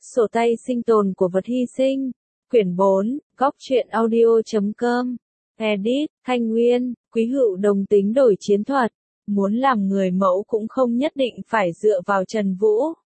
Sổ tay sinh tồn của vật hy sinh. Quyển 4, Góc truyện audio.com. Edit, Thanh Nguyên, Quý Hữu Đồng tính đổi chiến thuật. Muốn làm người mẫu cũng không nhất định phải dựa vào Trần Vũ.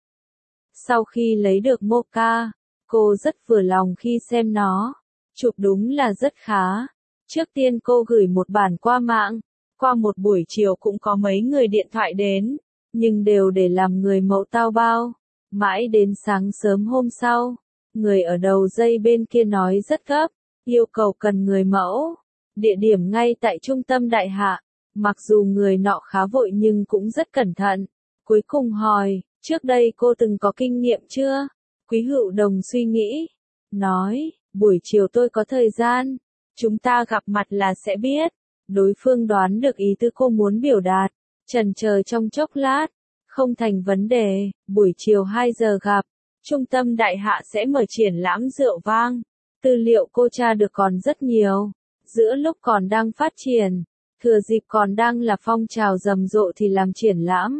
Sau khi lấy được Mocha, cô rất vừa lòng khi xem nó. Chụp đúng là rất khá. Trước tiên cô gửi một bản qua mạng. Qua một buổi chiều cũng có mấy người điện thoại đến, nhưng đều để làm người mẫu tao bao. Mãi đến sáng sớm hôm sau, người ở đầu dây bên kia nói rất gấp, yêu cầu cần người mẫu. Địa điểm ngay tại trung tâm Đại Hạ. Mặc dù người nọ khá vội nhưng cũng rất cẩn thận. Cuối cùng hỏi, trước đây cô từng có kinh nghiệm chưa? Quý Hữu Đồng suy nghĩ, nói, buổi chiều tôi có thời gian, chúng ta gặp mặt là sẽ biết. Đối phương đoán được ý tứ cô muốn biểu đạt, chần chờ trong chốc lát, không thành vấn đề, buổi chiều 2 giờ gặp, trung tâm Đại Hạ sẽ mở triển lãm rượu vang. Tư liệu cô tra được còn rất nhiều, giữa lúc còn đang phát triển, thừa dịp còn đang là phong trào rầm rộ thì làm triển lãm.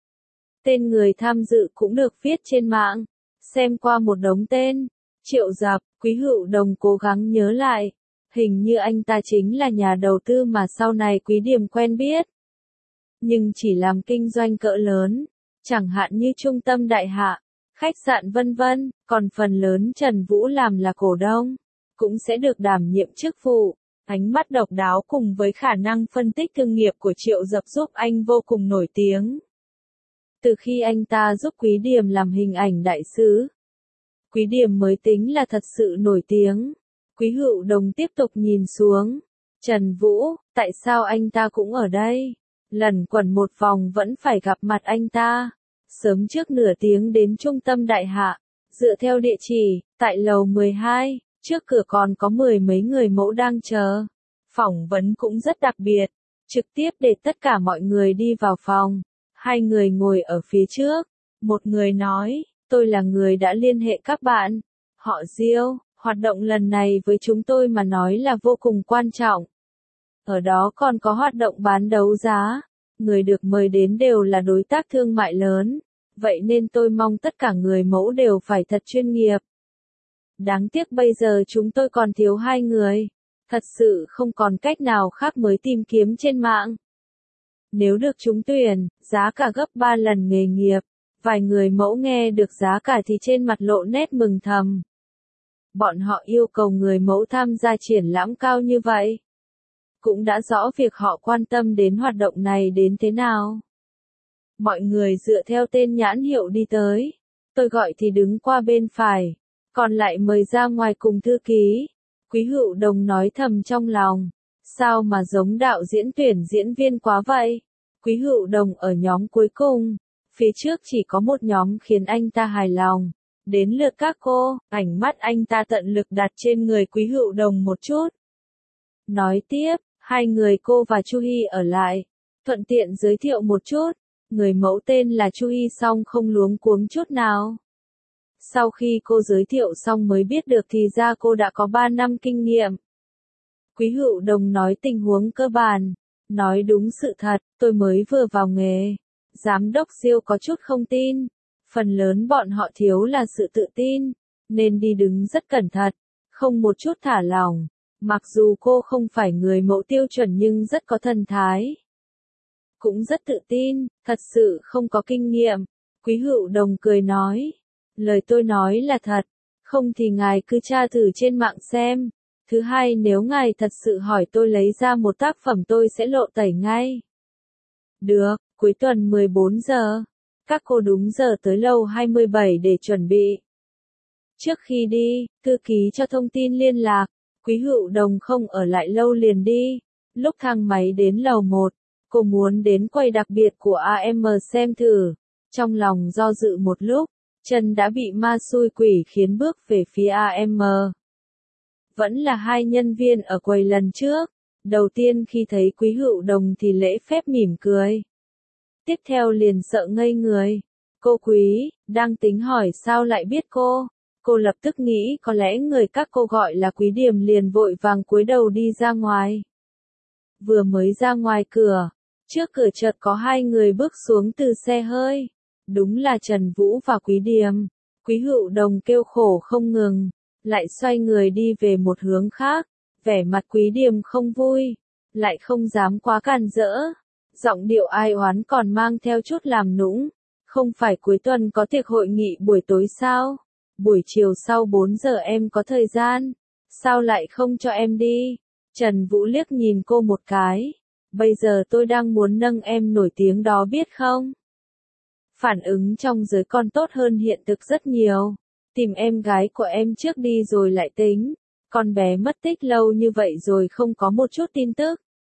Tên người tham dự cũng được viết trên mạng, xem qua một đống tên, Triệu Dập. Quý Hữu Đồng cố gắng nhớ lại, hình như anh ta chính là nhà đầu tư mà sau này Quý Điềm quen biết. Nhưng chỉ làm kinh doanh cỡ lớn, chẳng hạn như trung tâm Đại Hạ, khách sạn vân vân, còn phần lớn Trần Vũ làm là cổ đông, cũng sẽ được đảm nhiệm chức vụ. Ánh mắt độc đáo cùng với khả năng phân tích thương nghiệp của Triệu Dập giúp anh vô cùng nổi tiếng. Từ khi anh ta giúp Quý Điềm làm hình ảnh đại sứ, Quý Điềm mới tính là thật sự nổi tiếng. Quý Hữu Đồng tiếp tục nhìn xuống. Trần Vũ, tại sao anh ta cũng ở đây? Lần quẩn một vòng vẫn phải gặp mặt anh ta. Sớm trước nửa tiếng đến trung tâm Đại Hạ. Dựa theo địa chỉ, tại lầu 12, trước cửa còn có 10 mấy người mẫu đang chờ. Phỏng vấn cũng rất đặc biệt. Trực tiếp để tất cả mọi người đi vào phòng. Hai người ngồi ở phía trước. Một người nói, tôi là người đã liên hệ các bạn. Họ Diêu. Hoạt động lần này với chúng tôi mà nói là vô cùng quan trọng. Ở đó còn có hoạt động bán đấu giá. Người được mời đến đều là đối tác thương mại lớn. Vậy nên tôi mong tất cả người mẫu đều phải thật chuyên nghiệp. Đáng tiếc bây giờ chúng tôi còn thiếu 2 người. Thật sự không còn cách nào khác mới tìm kiếm trên mạng. Nếu được trúng tuyển, giá cả gấp 3 lần nghề nghiệp. Vài người mẫu nghe được giá cả thì trên mặt lộ nét mừng thầm. Bọn họ yêu cầu người mẫu tham gia triển lãm cao như vậy. Cũng đã rõ việc họ quan tâm đến hoạt động này đến thế nào. Mọi người dựa theo tên nhãn hiệu đi tới. Tôi gọi thì đứng qua bên phải. Còn lại mời ra ngoài cùng thư ký. Quý Hữu Đồng nói thầm trong lòng. Sao mà giống đạo diễn tuyển diễn viên quá vậy? Quý Hữu Đồng ở nhóm cuối cùng. Phía trước chỉ có một nhóm khiến anh ta hài lòng. Đến lượt các cô, ánh mắt anh ta tận lực đặt trên người Quý Hữu Đồng một chút. Nói tiếp, 2 người cô và Chu Hy ở lại. Thuận tiện giới thiệu một chút, người mẫu tên là Chu Hy xong không luống cuống chút nào. Sau khi cô giới thiệu xong mới biết được thì ra cô đã có 3 năm kinh nghiệm. Quý Hữu Đồng nói tình huống cơ bản, nói đúng sự thật, tôi mới vừa vào nghề. Giám đốc Diêu có chút không tin. Phần lớn bọn họ thiếu là sự tự tin, nên đi đứng rất cẩn thận, không một chút thả lỏng. Mặc dù cô không phải người mẫu tiêu chuẩn nhưng rất có thần thái. Cũng rất tự tin, thật sự không có kinh nghiệm. Quý Hữu Đồng cười nói, lời tôi nói là thật, không thì ngài cứ tra thử trên mạng xem. Thứ hai nếu ngài thật sự hỏi tôi lấy ra một tác phẩm tôi sẽ lộ tẩy ngay. Được, cuối tuần 14 giờ. Các cô đúng giờ tới lầu 27 để chuẩn bị. Trước khi đi, thư ký cho thông tin liên lạc. Quý Hữu Đồng không ở lại lâu liền đi. Lúc thang máy đến lầu 1, cô muốn đến quầy đặc biệt của AM xem thử. Trong lòng do dự một lúc, chân đã bị ma xui quỷ khiến bước về phía AM. Vẫn là 2 nhân viên ở quầy lần trước. Đầu tiên khi thấy Quý Hữu Đồng thì lễ phép mỉm cười. Tiếp theo liền sợ ngây người. Cô Quý, đang tính hỏi sao lại biết cô. Cô lập tức nghĩ có lẽ người các cô gọi là Quý Điềm liền vội vàng cúi đầu đi ra ngoài. Vừa mới ra ngoài cửa, trước cửa chợt có 2 người bước xuống từ xe hơi. Đúng là Trần Vũ và Quý Điềm. Quý Hữu Đồng kêu khổ không ngừng, lại xoay người đi về một hướng khác, vẻ mặt Quý Điềm không vui, lại không dám quá càn rỡ, giọng điệu ai oán còn mang theo chút làm nũng. Không phải cuối tuần có tiệc hội nghị buổi tối sao? Buổi chiều sau 4 giờ em có thời gian, sao lại không cho em đi? Trần Vũ liếc nhìn cô một cái, bây giờ tôi đang muốn nâng em nổi tiếng đó biết không? Phản ứng trong giới con tốt hơn hiện thực rất nhiều. Tìm em gái của em trước đi rồi lại tính. Con bé mất tích lâu như vậy rồi không có một chút tin tức.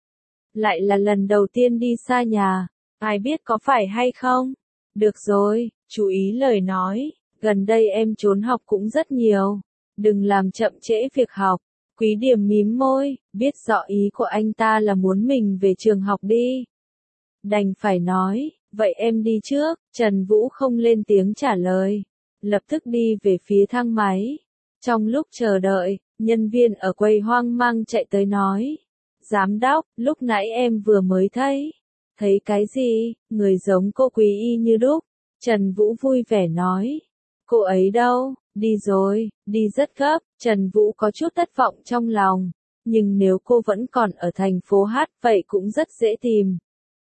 Lại là lần đầu tiên đi xa nhà. Ai biết có phải hay không? Được rồi, chú ý lời nói. Gần đây em trốn học cũng rất nhiều. Đừng làm chậm trễ việc học. Quý Điềm mím môi, biết rõ ý của anh ta là muốn mình về trường học đi. Đành phải nói, vậy em đi trước. Trần Vũ không lên tiếng trả lời, lập tức đi về phía thang máy. Trong lúc chờ đợi, nhân viên ở quầy hoang mang chạy tới nói, giám đốc, lúc nãy em vừa mới thấy. Thấy cái gì? Người giống cô Quý y như đúc. Trần Vũ vui vẻ nói, cô ấy đâu? Đi rồi, đi rất gấp. Trần Vũ có chút thất vọng trong lòng, nhưng nếu cô vẫn còn ở thành phố Hát vậy cũng rất dễ tìm.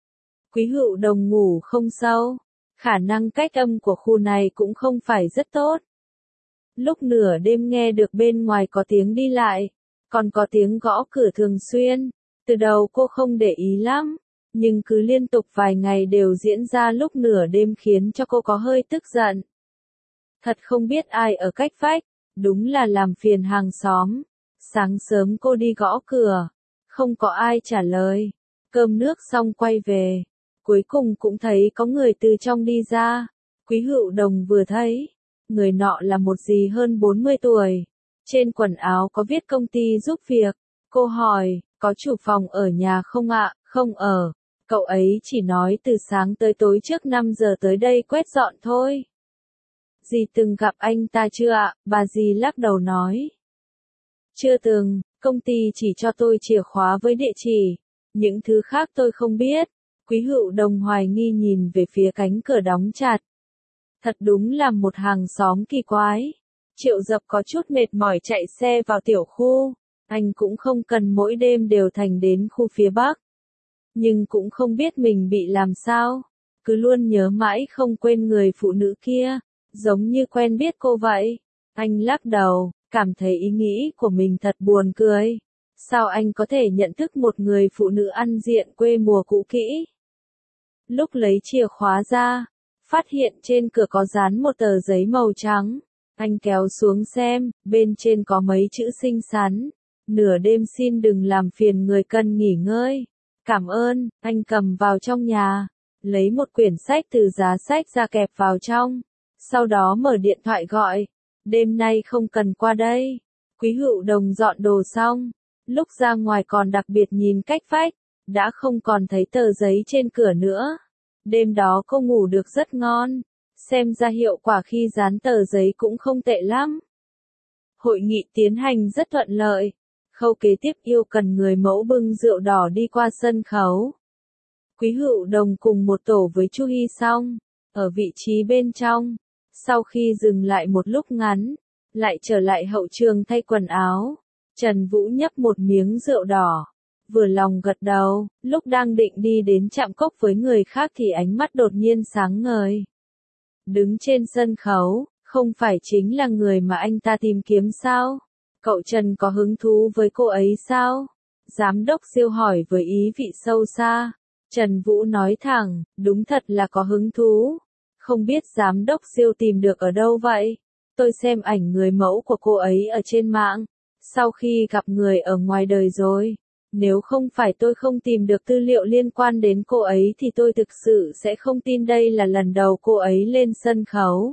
Quý Hữu Đồng ngủ không sâu, khả năng cách âm của khu này cũng không phải rất tốt. Lúc nửa đêm nghe được bên ngoài có tiếng đi lại, còn có tiếng gõ cửa thường xuyên. Từ đầu cô không để ý lắm, nhưng cứ liên tục vài ngày đều diễn ra lúc nửa đêm khiến cho cô có hơi tức giận. Thật không biết ai ở cách vách, đúng là làm phiền hàng xóm. Sáng sớm cô đi gõ cửa, không có ai trả lời. Cơm nước xong quay về, cuối cùng cũng thấy có người từ trong đi ra. Quý Hữu Đồng vừa thấy, người nọ là một dì hơn 40 tuổi. Trên quần áo có viết công ty giúp việc. Cô hỏi, có chủ phòng ở nhà không ạ? Không ở. Cậu ấy chỉ nói từ sáng tới tối trước 5 giờ tới đây quét dọn thôi. Dì từng gặp anh ta chưa ạ? Bà dì lắc đầu nói. Chưa từng, công ty chỉ cho tôi chìa khóa với địa chỉ. Những thứ khác tôi không biết. Quý Hữu Đồng hoài nghi nhìn về phía cánh cửa đóng chặt. Thật đúng là một hàng xóm kỳ quái. Triệu Dập có chút mệt mỏi chạy xe vào tiểu khu. Anh cũng không cần mỗi đêm đều thành đến khu phía Bắc. Nhưng cũng không biết mình bị làm sao. Cứ luôn nhớ mãi không quên người phụ nữ kia. Giống như quen biết cô vậy. Anh lắc đầu, cảm thấy ý nghĩ của mình thật buồn cười. Sao anh có thể nhận thức một người phụ nữ ăn diện quê mùa cũ kỹ? Lúc lấy chìa khóa ra, phát hiện trên cửa có dán một tờ giấy màu trắng. Anh kéo xuống xem, bên trên có mấy chữ xinh xắn. Nửa đêm xin đừng làm phiền người cần nghỉ ngơi. Cảm ơn, anh cầm vào trong nhà. Lấy một quyển sách từ giá sách ra kẹp vào trong. Sau đó mở điện thoại gọi. Đêm nay không cần qua đây. Quý Hữu Đồng dọn đồ xong. Lúc ra ngoài còn đặc biệt nhìn cách vách. Đã không còn thấy tờ giấy trên cửa nữa. Đêm đó cô ngủ được rất ngon. Xem ra hiệu quả khi dán tờ giấy cũng không tệ lắm. Hội nghị tiến hành rất thuận lợi. Khâu kế tiếp yêu cần người mẫu bưng rượu đỏ đi qua sân khấu. Quý Hữu Đồng cùng một tổ với Chu Hy Song, ở vị trí bên trong. Sau khi dừng lại một lúc ngắn, lại trở lại hậu trường thay quần áo. Trần Vũ nhấp một miếng rượu đỏ, vừa lòng gật đầu. Lúc đang định đi đến chạm cốc với người khác thì ánh mắt đột nhiên sáng ngời. Đứng trên sân khấu, không phải chính là người mà anh ta tìm kiếm sao? Cậu Trần có hứng thú với cô ấy sao? Giám đốc Siêu hỏi với ý vị sâu xa. Trần Vũ nói thẳng, đúng thật là có hứng thú. Không biết giám đốc Siêu tìm được ở đâu vậy? Tôi xem ảnh người mẫu của cô ấy ở trên mạng. Sau khi gặp người ở ngoài đời rồi. Nếu không phải tôi không tìm được tư liệu liên quan đến cô ấy thì tôi thực sự sẽ không tin đây là lần đầu cô ấy lên sân khấu.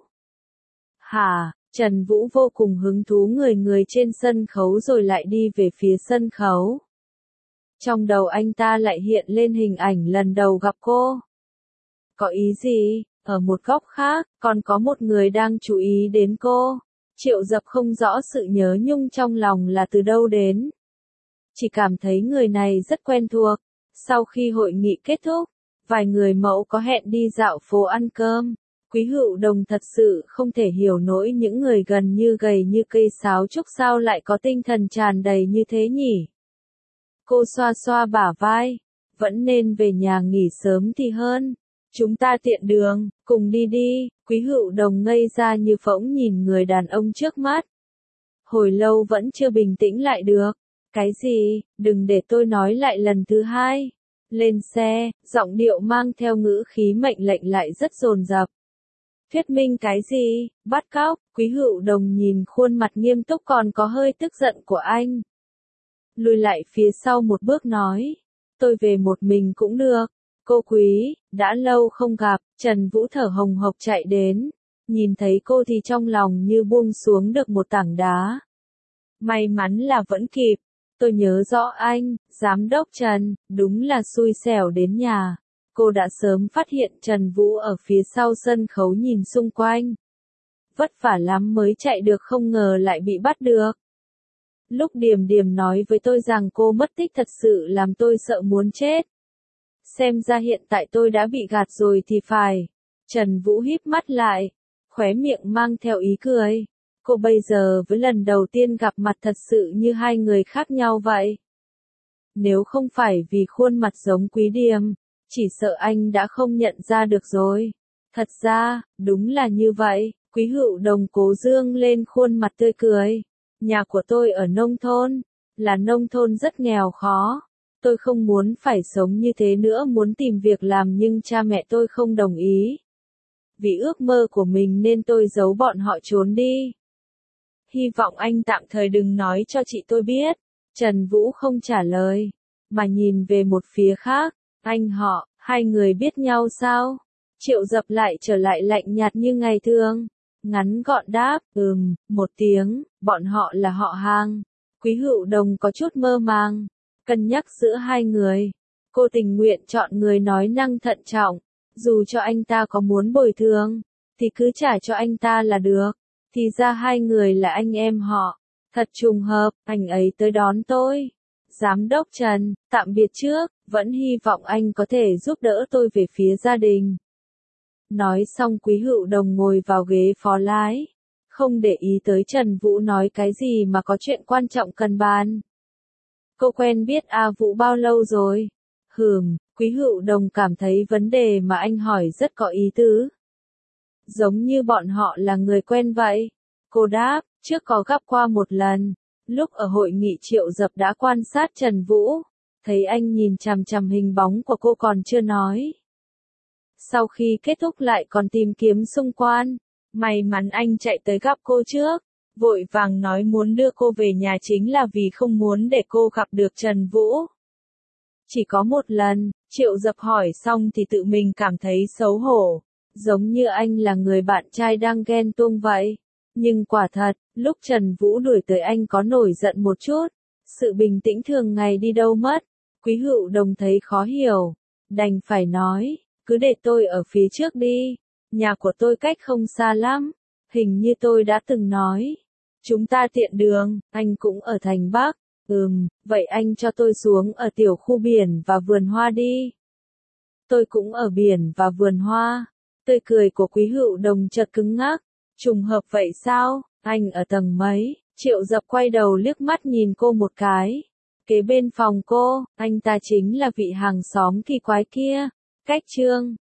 Hả? Trần Vũ vô cùng hứng thú người trên sân khấu rồi lại đi về phía sân khấu. Trong đầu anh ta lại hiện lên hình ảnh lần đầu gặp cô. Có ý gì? Ở một góc khác, còn có một người đang chú ý đến cô. Triệu Dập không rõ sự nhớ nhung trong lòng là từ đâu đến. Chỉ cảm thấy người này rất quen thuộc. Sau khi hội nghị kết thúc, vài người mẫu có hẹn đi dạo phố ăn cơm. Quý Hữu Đồng thật sự không thể hiểu nổi những người gần như gầy như cây sáo trúc sao lại có tinh thần tràn đầy như thế nhỉ. Cô xoa xoa bả vai, vẫn nên về nhà nghỉ sớm thì hơn. Chúng ta tiện đường, cùng đi đi. Quý Hữu Đồng ngây ra như phỗng nhìn người đàn ông trước mắt. Hồi lâu vẫn chưa bình tĩnh lại được. Cái gì, đừng để tôi nói lại lần thứ hai. Lên xe, giọng điệu mang theo ngữ khí mệnh lệnh lại rất dồn dập. Thuyết minh cái gì, bắt cóc. Quý Hữu Đồng nhìn khuôn mặt nghiêm túc còn có hơi tức giận của anh. Lùi lại phía sau một bước nói. Tôi về một mình cũng được. Cô Quý, đã lâu không gặp. Trần Vũ thở hồng hộc chạy đến. Nhìn thấy cô thì trong lòng như buông xuống được một tảng đá. May mắn là vẫn kịp. Tôi nhớ rõ anh, giám đốc Trần, đúng là xui xẻo đến nhà. Cô đã sớm phát hiện Trần Vũ ở phía sau sân khấu nhìn xung quanh. Vất vả lắm mới chạy được, không ngờ lại bị bắt được. Lúc Điềm Điềm nói với tôi rằng cô mất tích thật sự làm tôi sợ muốn chết. Xem ra hiện tại tôi đã bị gạt rồi thì phải. Trần Vũ híp mắt lại, khóe miệng mang theo ý cười. Cô bây giờ với lần đầu tiên gặp mặt thật sự như hai người khác nhau vậy. Nếu không phải vì khuôn mặt giống Quý Điềm, chỉ sợ anh đã không nhận ra được rồi. Thật ra, đúng là như vậy. Quý Hữu Đồng cố dương lên khuôn mặt tươi cười. Nhà của tôi ở nông thôn, là nông thôn rất nghèo khó. Tôi không muốn phải sống như thế nữa, muốn tìm việc làm nhưng cha mẹ tôi không đồng ý. Vì ước mơ của mình nên tôi giấu bọn họ trốn đi. Hy vọng anh tạm thời đừng nói cho chị tôi biết. Trần Vũ không trả lời, mà nhìn về một phía khác. Anh họ, hai người biết nhau sao? Triệu Dập lại trở lại lạnh nhạt như ngày thường. Ngắn gọn đáp, một tiếng, bọn họ là họ hàng. Quý Hữu Đồng có chút mơ màng, cân nhắc giữa hai người. Cô tình nguyện chọn người nói năng thận trọng. Dù cho anh ta có muốn bồi thường, thì cứ trả cho anh ta là được. Thì ra hai người là anh em họ. Thật trùng hợp, anh ấy tới đón tôi. Giám đốc Trần, tạm biệt trước, vẫn hy vọng anh có thể giúp đỡ tôi về phía gia đình. Nói xong Quý Hữu Đồng ngồi vào ghế phó lái. Không để ý tới Trần Vũ nói cái gì mà có chuyện quan trọng cần bàn. Cô quen biết A Vũ bao lâu rồi? Quý Hữu Đồng cảm thấy vấn đề mà anh hỏi rất có ý tứ. Giống như bọn họ là người quen vậy. Cô đáp, trước có gặp qua một lần. Lúc ở hội nghị Triệu Dập đã quan sát Trần Vũ. Thấy anh nhìn chằm chằm hình bóng của cô còn chưa nói. Sau khi kết thúc lại còn tìm kiếm xung quanh. May mắn anh chạy tới gặp cô trước. Vội vàng nói muốn đưa cô về nhà chính là vì không muốn để cô gặp được Trần Vũ. Chỉ có một lần, Triệu Dập hỏi xong thì tự mình cảm thấy xấu hổ. Giống như anh là người bạn trai đang ghen tuông vậy. Nhưng quả thật, lúc Trần Vũ đuổi tới anh có nổi giận một chút. Sự bình tĩnh thường ngày đi đâu mất. Quý Hữu Đồng thấy khó hiểu. Đành phải nói, cứ để tôi ở phía trước đi. Nhà của tôi cách không xa lắm. Hình như tôi đã từng nói. Chúng ta tiện đường, anh cũng ở thành Bắc. Vậy anh cho tôi xuống ở tiểu khu biển và vườn hoa đi. Tôi cũng ở biển và vườn hoa. Tươi cười của Quý Hữu Đồng chợt cứng ngắc. Trùng hợp vậy sao? Anh ở tầng mấy? Triệu Dập quay đầu liếc mắt nhìn cô một cái. Kế bên phòng cô, anh ta chính là vị hàng xóm kỳ quái kia. Cách Trương.